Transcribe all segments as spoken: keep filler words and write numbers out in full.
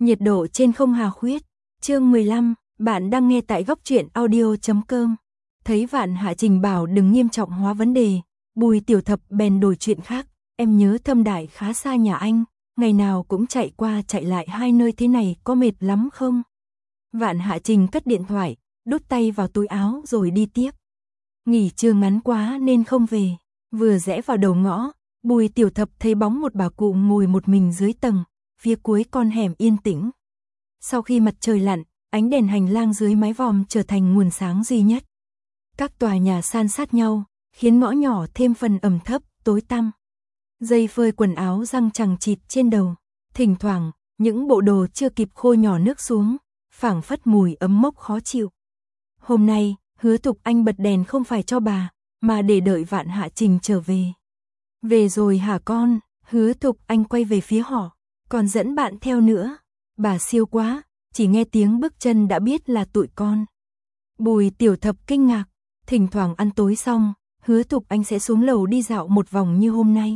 Nhiệt độ trên không hà khuyết. Chương mười lăm, bạn đang nghe tại góc truyện audio chấm com. Thấy Vạn Hạ Trình bảo đừng nghiêm trọng hóa vấn đề, Bùi Tiểu Thập bèn đổi chuyện khác. Em nhớ Thâm Đại khá xa nhà anh, ngày nào cũng chạy qua chạy lại hai nơi thế này có mệt lắm không? Vạn Hạ Trình cất điện thoại, đút tay vào túi áo rồi đi tiếp. Nghỉ trưa ngắn quá nên không về. Vừa rẽ vào đầu ngõ, Bùi Tiểu Thập thấy bóng một bà cụ ngồi một mình dưới tầng, phía cuối con hẻm yên tĩnh. Sau khi mặt trời lặn, ánh đèn hành lang dưới mái vòm trở thành nguồn sáng duy nhất. Các tòa nhà san sát nhau, khiến ngõ nhỏ thêm phần ẩm thấp, tối tăm. Dây phơi quần áo răng chằng chịt trên đầu, thỉnh thoảng, những bộ đồ chưa kịp khô nhỏ nước xuống, phảng phất mùi ấm mốc khó chịu. Hôm nay, Hứa Thục Anh bật đèn không phải cho bà, mà để đợi Vạn Hạ Trình trở về. Về rồi hả con? Hứa Thục Anh quay về phía họ, còn dẫn bạn theo nữa. Bà siêu quá, chỉ nghe tiếng bước chân đã biết là tụi con. Bùi Tiểu Thập kinh ngạc, thỉnh thoảng ăn tối xong, Hứa Thục Anh sẽ xuống lầu đi dạo một vòng như hôm nay.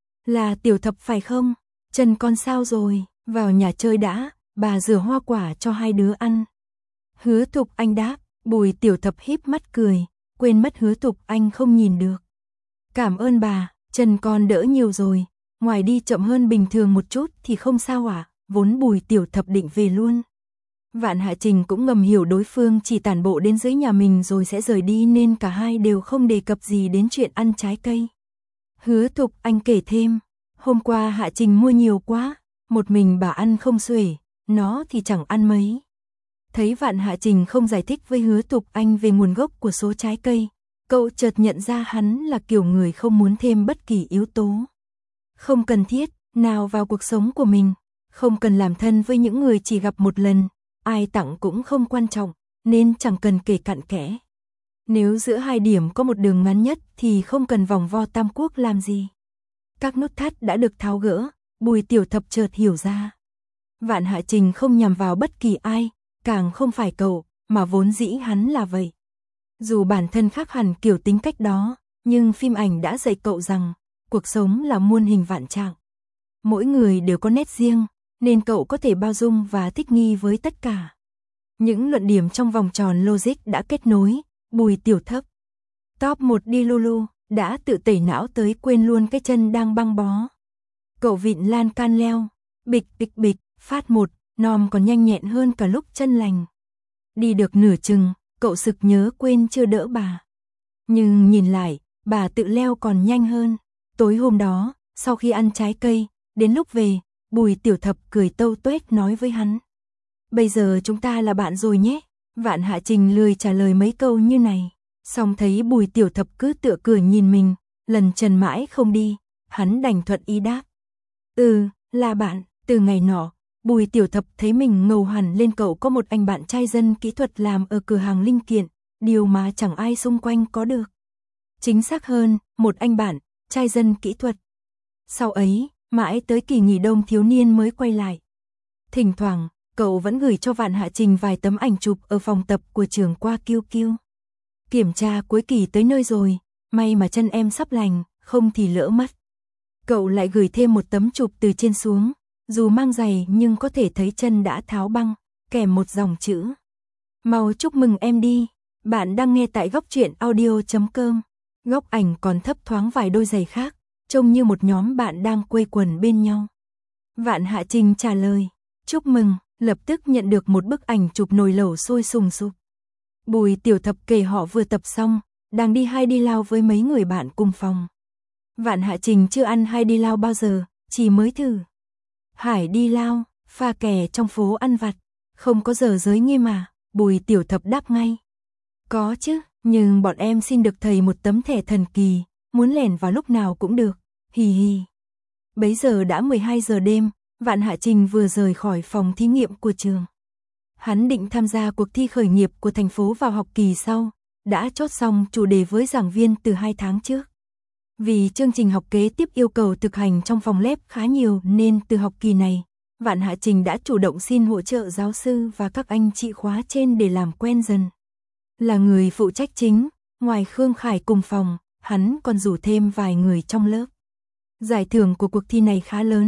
Là Tiểu Thập phải không? Chân con sao rồi? Vào nhà chơi đã, bà rửa hoa quả cho hai đứa ăn. Hứa Thục Anh đáp. Bùi Tiểu Thập híp mắt cười, quên mất Hứa Thục Anh không nhìn được. Cảm ơn bà, chân con đỡ nhiều rồi, ngoài đi chậm hơn bình thường một chút thì không sao ạ, à? Vốn Bùi Tiểu Thập định về luôn. Vạn Hạ Trình cũng ngầm hiểu đối phương chỉ tản bộ đến dưới nhà mình rồi sẽ rời đi nên cả hai đều không đề cập gì đến chuyện ăn trái cây. Hứa Thục Anh kể thêm, hôm qua Hạ Trình mua nhiều quá, một mình bà ăn không xuể, nó thì chẳng ăn mấy. Thấy Vạn Hạ Trình không giải thích với Hứa Thục Anh về nguồn gốc của số trái cây, cậu chợt nhận ra hắn là kiểu người không muốn thêm bất kỳ yếu tố không cần thiết nào vào cuộc sống của mình, không cần làm thân với những người chỉ gặp một lần, ai tặng cũng không quan trọng, nên chẳng cần kể cặn kẽ. Nếu giữa hai điểm có một đường ngắn nhất thì không cần vòng vo tam quốc làm gì. Các nút thắt đã được tháo gỡ, Bùi Tiểu Thập chợt hiểu ra. Vạn Hạ Trình không nhằm vào bất kỳ ai, càng không phải cậu, mà vốn dĩ hắn là vậy. Dù bản thân khác hẳn kiểu tính cách đó, nhưng phim ảnh đã dạy cậu rằng, cuộc sống là muôn hình vạn trạng. Mỗi người đều có nét riêng, nên cậu có thể bao dung và thích nghi với tất cả. Những luận điểm trong vòng tròn logic đã kết nối, Bùi Tiểu Thập. Top một đi Lulu, đã tự tẩy não tới quên luôn cái chân đang băng bó. Cậu vịn lan can leo, bịch bịch bịch, phát một. Nom còn nhanh nhẹn hơn cả lúc chân lành. Đi được nửa chừng, cậu sực nhớ quên chưa đỡ bà. Nhưng nhìn lại, bà tự leo còn nhanh hơn. Tối hôm đó, sau khi ăn trái cây, đến lúc về, Bùi Tiểu Thập cười tâu tuét nói với hắn. Bây giờ chúng ta là bạn rồi nhé. Vạn Hạ Trình lười trả lời mấy câu như này. Xong thấy Bùi Tiểu Thập cứ tựa cửa nhìn mình, lần trần mãi không đi, hắn đành thuận ý đáp. Ừ, là bạn, từ ngày nọ. Bùi Tiểu Thập thấy mình ngầu hẳn lên cậu có một anh bạn trai dân kỹ thuật làm ở cửa hàng linh kiện, điều mà chẳng ai xung quanh có được. Chính xác hơn, một anh bạn, trai dân kỹ thuật. Sau ấy, mãi tới kỳ nghỉ đông thiếu niên mới quay lại. Thỉnh thoảng, cậu vẫn gửi cho Vạn Hạ Trình vài tấm ảnh chụp ở phòng tập của trường qua Kiêu Kiêu. Kiểm tra cuối kỳ tới nơi rồi, may mà chân em sắp lành, không thì lỡ mất. Cậu lại gửi thêm một tấm chụp từ trên xuống. Dù mang giày nhưng có thể thấy chân đã tháo băng, kèm một dòng chữ. Mau chúc mừng em đi, bạn đang nghe tại góc truyện audio chấm com. Góc ảnh còn thấp thoáng vài đôi giày khác, trông như một nhóm bạn đang quây quần bên nhau. Vạn Hạ Trình trả lời, chúc mừng, lập tức nhận được một bức ảnh chụp nồi lẩu sôi sùng sục. Bùi Tiểu Thập kể họ vừa tập xong, đang đi hai đi lao với mấy người bạn cùng phòng. Vạn Hạ Trình chưa ăn hai đi lao bao giờ, chỉ mới thử. Hải đi lao, pha kè trong phố ăn vặt, không có giờ giới nghiêm mà, Bùi Tiểu Thập đáp ngay. Có chứ, nhưng bọn em xin được thầy một tấm thẻ thần kỳ, muốn lẻn vào lúc nào cũng được, hì hì. Bấy giờ đã mười hai giờ đêm, Vạn Hạ Trình vừa rời khỏi phòng thí nghiệm của trường. Hắn định tham gia cuộc thi khởi nghiệp của thành phố vào học kỳ sau, đã chốt xong chủ đề với giảng viên từ hai tháng trước. Vì chương trình học kế tiếp yêu cầu thực hành trong phòng lab khá nhiều nên từ học kỳ này, Vạn Hạ Trình đã chủ động xin hỗ trợ giáo sư và các anh chị khóa trên để làm quen dần. Là người phụ trách chính, ngoài Khương Khải cùng phòng, hắn còn rủ thêm vài người trong lớp. Giải thưởng của cuộc thi này khá lớn,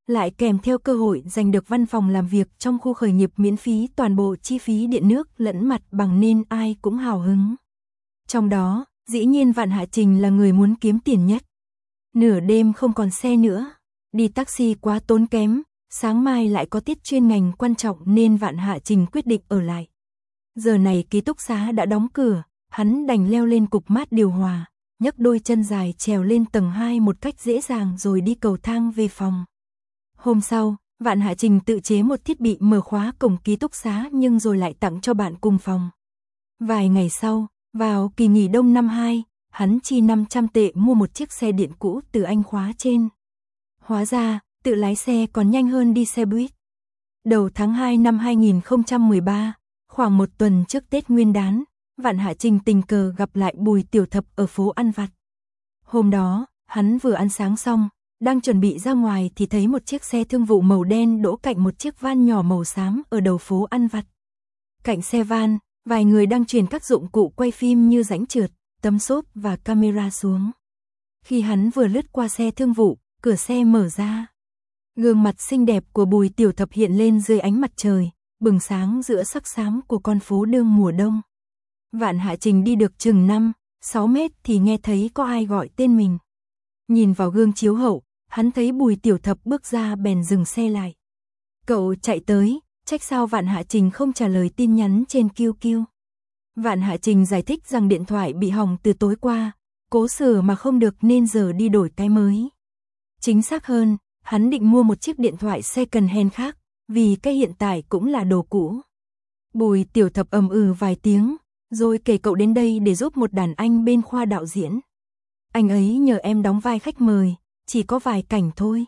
lại kèm theo cơ hội giành được văn phòng làm việc trong khu khởi nghiệp miễn phí toàn bộ chi phí điện nước lẫn mặt bằng nên ai cũng hào hứng. Trong đó, dĩ nhiên Vạn Hạ Trình là người muốn kiếm tiền nhất. Nửa đêm không còn xe nữa, đi taxi quá tốn kém, sáng mai lại có tiết chuyên ngành quan trọng nên Vạn Hạ Trình quyết định ở lại. Giờ này ký túc xá đã đóng cửa, hắn đành leo lên cục mát điều hòa, nhấc đôi chân dài trèo lên tầng hai một cách dễ dàng rồi đi cầu thang về phòng. Hôm sau, Vạn Hạ Trình tự chế một thiết bị mở khóa cổng ký túc xá nhưng rồi lại tặng cho bạn cùng phòng. Vài ngày sau, vào kỳ nghỉ đông năm hai, hắn chi năm trăm tệ mua một chiếc xe điện cũ từ anh khóa trên. Hóa ra, tự lái xe còn nhanh hơn đi xe buýt. Đầu tháng hai năm hai nghìn không trăm mười ba, khoảng một tuần trước Tết Nguyên đán, Vạn Hạ Trình tình cờ gặp lại Bùi Tiểu Thập ở phố ăn vặt. Hôm đó, hắn vừa ăn sáng xong, đang chuẩn bị ra ngoài thì thấy một chiếc xe thương vụ màu đen đỗ cạnh một chiếc van nhỏ màu xám ở đầu phố ăn vặt. Cạnh xe van, vài người đang chuyển các dụng cụ quay phim như rãnh trượt, tấm xốp và camera xuống. Khi hắn vừa lướt qua xe thương vụ, cửa xe mở ra. Gương mặt xinh đẹp của Bùi Tiểu Thập hiện lên dưới ánh mặt trời, bừng sáng giữa sắc xám của con phố đương mùa đông. Vạn Hạ Trình đi được chừng năm, sáu mét thì nghe thấy có ai gọi tên mình. Nhìn vào gương chiếu hậu, hắn thấy Bùi Tiểu Thập bước ra bèn dừng xe lại. Cậu chạy tới, trách sao Vạn Hạ Trình không trả lời tin nhắn trên Q Q. Vạn Hạ Trình giải thích rằng điện thoại bị hỏng từ tối qua, cố sửa mà không được nên giờ đi đổi cái mới. Chính xác hơn, hắn định mua một chiếc điện thoại second hand khác, vì cái hiện tại cũng là đồ cũ. Bùi Tiểu Thập ầm ừ vài tiếng, rồi kể cậu đến đây để giúp một đàn anh bên khoa đạo diễn. Anh ấy nhờ em đóng vai khách mời, chỉ có vài cảnh thôi.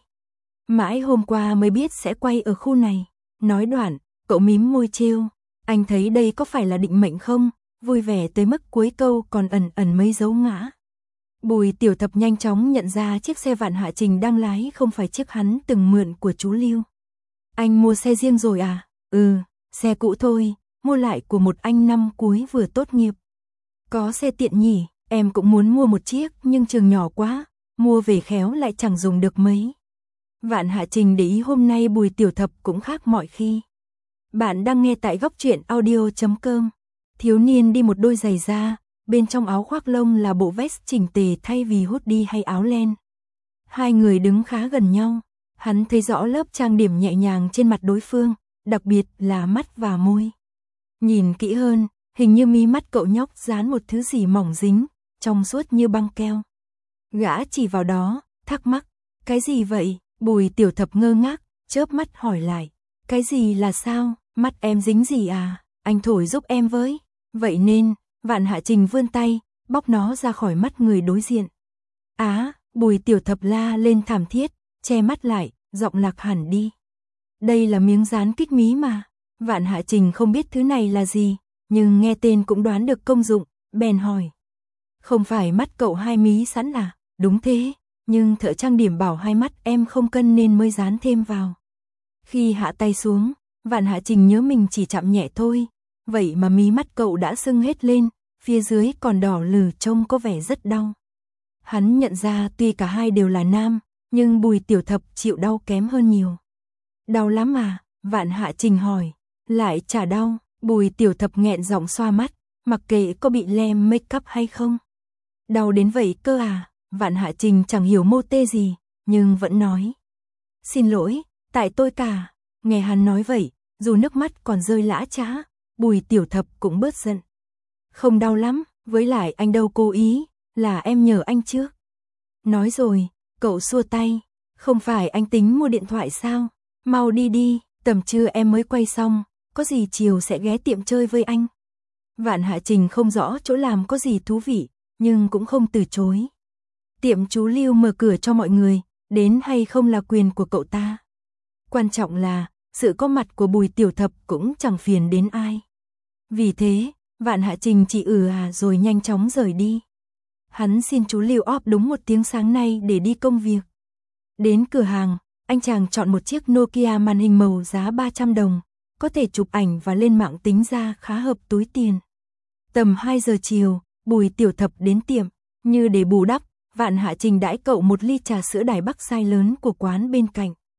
Mãi hôm qua mới biết sẽ quay ở khu này. Nói đoạn, cậu mím môi trêu. Anh thấy đây có phải là định mệnh không? Vui vẻ tới mức cuối câu còn ẩn ẩn mấy dấu ngã. Bùi Tiểu Thập nhanh chóng nhận ra chiếc xe Vạn Hạ Trình đang lái không phải chiếc hắn từng mượn của chú Lưu. Anh mua xe riêng rồi à? Ừ, xe cũ thôi, mua lại của một anh năm cuối vừa tốt nghiệp. Có xe tiện nhỉ, em cũng muốn mua một chiếc nhưng trường nhỏ quá, mua về khéo lại chẳng dùng được mấy. Vạn Hạ Trình để ý hôm nay Bùi Tiểu Thập cũng khác mọi khi. Bạn đang nghe tại góc truyện audio chấm com. Thiếu niên đi một đôi giày da, bên trong áo khoác lông là bộ vest chỉnh tề thay vì hoodie hay áo len. Hai người đứng khá gần nhau, hắn thấy rõ lớp trang điểm nhẹ nhàng trên mặt đối phương, đặc biệt là mắt và môi. Nhìn kỹ hơn, hình như mí mắt cậu nhóc dán một thứ gì mỏng dính, trong suốt như băng keo. Gã chỉ vào đó, thắc mắc, cái gì vậy? Bùi Tiểu Thập ngơ ngác, chớp mắt hỏi lại, cái gì là sao? Mắt em dính gì à? Anh thổi giúp em với. Vậy nên, Vạn Hạ Trình vươn tay, bóc nó ra khỏi mắt người đối diện. Á, Bùi Tiểu Thập la lên thảm thiết, che mắt lại, giọng lạc hẳn đi. Đây là miếng dán kích mí mà. Vạn Hạ Trình không biết thứ này là gì, nhưng nghe tên cũng đoán được công dụng, bèn hỏi. Không phải mắt cậu hai mí sẵn à? Đúng thế, nhưng thợ trang điểm bảo hai mắt em không cân nên mới dán thêm vào. Khi hạ tay xuống, Vạn Hạ Trình nhớ mình chỉ chạm nhẹ thôi, vậy mà mí mắt cậu đã sưng hết lên, phía dưới còn đỏ lử trông có vẻ rất đau. Hắn nhận ra tuy cả hai đều là nam, nhưng Bùi Tiểu Thập chịu đau kém hơn nhiều. Đau lắm à? Vạn Hạ Trình hỏi. Lại chả đau, Bùi Tiểu Thập nghẹn giọng xoa mắt, mặc kệ có bị lem make up hay không. Đau đến vậy cơ à? Vạn Hạ Trình chẳng hiểu mô tê gì, nhưng vẫn nói. Xin lỗi, tại tôi cả. Nghe hắn nói vậy, dù nước mắt còn rơi lã chã, Bùi Tiểu Thập cũng bớt giận. Không đau lắm, với lại anh đâu cố ý, là em nhờ anh trước. Nói rồi, cậu xua tay, không phải anh tính mua điện thoại sao? Mau đi đi, tầm trưa em mới quay xong, có gì chiều sẽ ghé tiệm chơi với anh. Vạn Hạ Trình không rõ chỗ làm có gì thú vị, nhưng cũng không từ chối. Tiệm chú Lưu mở cửa cho mọi người, đến hay không là quyền của cậu ta. Quan trọng là, sự có mặt của Bùi Tiểu Thập cũng chẳng phiền đến ai. Vì thế, Vạn Hạ Trình chỉ ừ à rồi nhanh chóng rời đi. Hắn xin chú Lưu óp đúng một tiếng sáng nay để đi công việc. Đến cửa hàng, anh chàng chọn một chiếc Nokia màn hình màu giá ba trăm đồng, có thể chụp ảnh và lên mạng tính ra khá hợp túi tiền. Tầm hai giờ chiều, Bùi Tiểu Thập đến tiệm, như để bù đắp, Vạn Hạ Trình đãi cậu một ly trà sữa Đài Bắc size lớn của quán bên cạnh.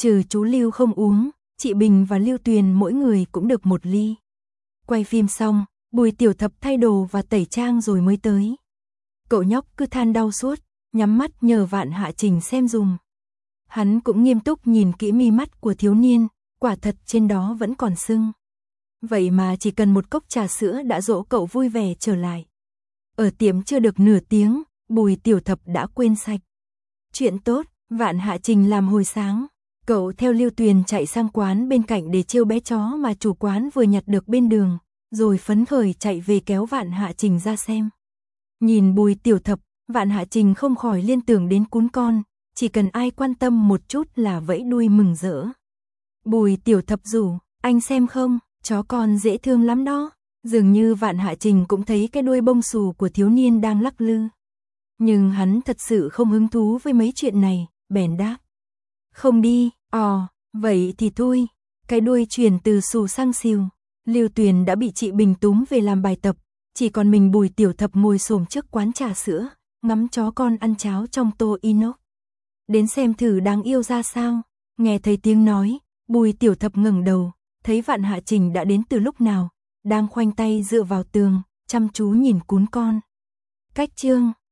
Trừ chú Lưu không uống, chị Bình và Lưu Tuyền mỗi người cũng được một ly. Quay phim xong, Bùi Tiểu Thập thay đồ và tẩy trang rồi mới tới. Cậu nhóc cứ than đau suốt, nhắm mắt nhờ Vạn Hạ Trình xem dùm. Hắn cũng nghiêm túc nhìn kỹ mi mắt của thiếu niên, quả thật trên đó vẫn còn sưng. Vậy mà chỉ cần một cốc trà sữa đã dỗ cậu vui vẻ trở lại. Ở tiệm chưa được nửa tiếng, Bùi Tiểu Thập đã quên sạch. Chuyện tốt, Vạn Hạ Trình làm hồi sáng. Cậu theo Lưu Tuyền chạy sang quán bên cạnh để trêu bé chó mà chủ quán vừa nhặt được bên đường, rồi phấn khởi chạy về kéo Vạn Hạ Trình ra xem. Nhìn Bùi Tiểu Thập, Vạn Hạ Trình không khỏi liên tưởng đến cún con, chỉ cần ai quan tâm một chút là vẫy đuôi mừng rỡ. Bùi Tiểu Thập rủ, anh xem không, chó con dễ thương lắm đó. Dường như Vạn Hạ Trình cũng thấy cái đuôi bông xù của thiếu niên đang lắc lư. Nhưng hắn thật sự không hứng thú với mấy chuyện này, bèn đáp. Không đi, ò, vậy thì thôi. Cái đuôi chuyển từ xù sang xìu. Lưu Tuyền đã bị chị Bình túm về làm bài tập, chỉ còn mình Bùi Tiểu Thập ngồi xổm trước quán trà sữa, ngắm chó con ăn cháo trong tô inox. Đến xem thử đáng yêu ra sao. Nghe thấy tiếng nói, Bùi Tiểu Thập ngẩng đầu, thấy Vạn Hạ Trình đã đến từ lúc nào, đang khoanh tay dựa vào tường, chăm chú nhìn cún con. Cách chương